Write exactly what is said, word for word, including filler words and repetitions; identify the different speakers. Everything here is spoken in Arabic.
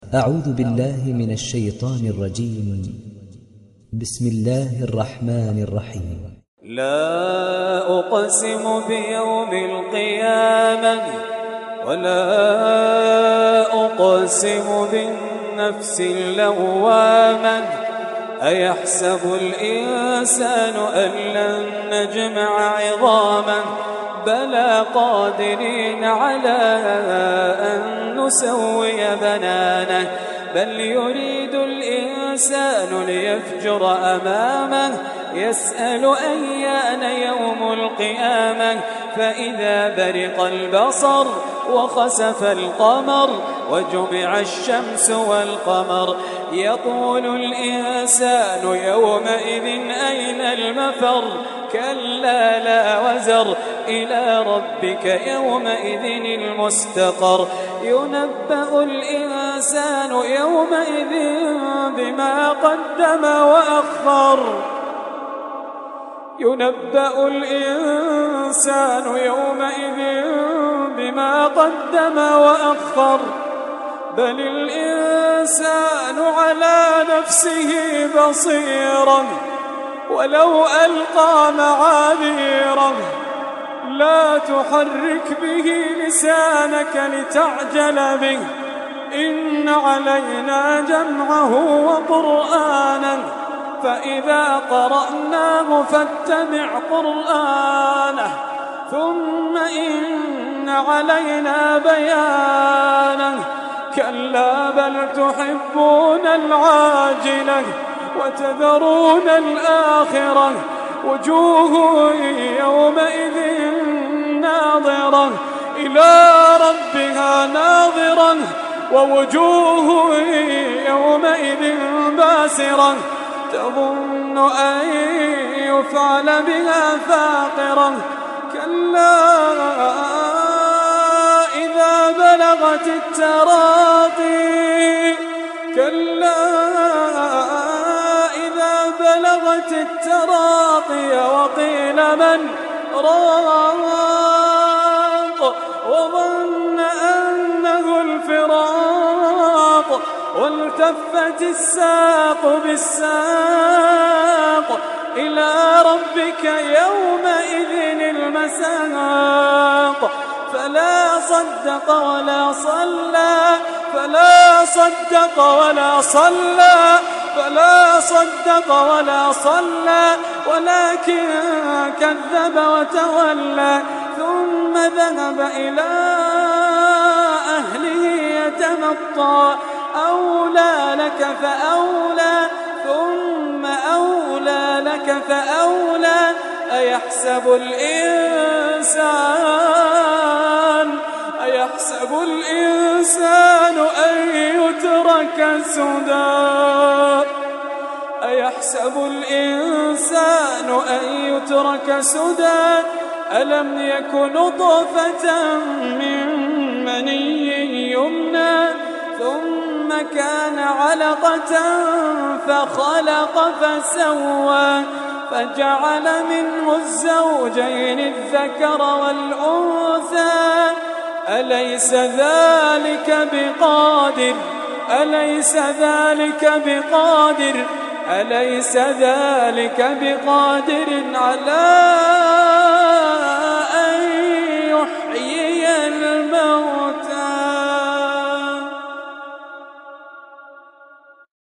Speaker 1: أعوذ بالله من الشيطان الرجيم. بسم الله الرحمن الرحيم.
Speaker 2: لا أقسم بيوم القيامة ولا أقسم بالنفس اللوامة أيحسب الإنسان أن لن نجمع عظامه بلى قادرين على أن نسوي بنانه بل يريد الإنسان ليفجر أمامه يسأل أيان يوم القيامة فإذا برق البصر وخسف القمر وجمع الشمس والقمر يقول الإنسان يومئذ أين المفر كلا لا وزر إلى ربك يومئذ المستقر ينبأ الإنسان يومئذ بما قدم وأخر ينبأ الإنسان يومئذ بما قدم وأخر بل الإنسان على نفسه بصيرا ولو ألقى معاذيره لا تحرك به لسانك لتعجل به إن علينا جمعه وقرآنا فإذا قرأناه فاتبع قرآنه ثم إن علينا بيانه كلا بل تحبون العاجلة وتذرون الآخرة وجوه يومئذ ناظرة إلى ربها ناظرة ووجوه يومئذ باسرة تظن أن يفعل بها فاقرة كلا إذا بلغت التراقي كلا إذا بلغت التراقي وقيل من راق وظن أنه الفراق والتفت الساق بالساق إلى ربك يومئذ المساق فلا صدق ولا صلى فلا صدق ولا صلى فلا صدق ولا صلى ولكن كذب وتولى ثم ذهب إلى أهله يتمطى أولى لك فأولى ثم أولى لك فأولى أيحسب الإنسان أيحسب الإنسان أن يترك سدى أيحسب الإنسان أن يترك سدى ألم يك نطفة من مني يمنى ثم كان علقة فخلق فسوى فجعل منه الزوجين الذكر والأنثى أليس ذلك بقادر أليس ذلك بقادر أليس ذلك بقادر على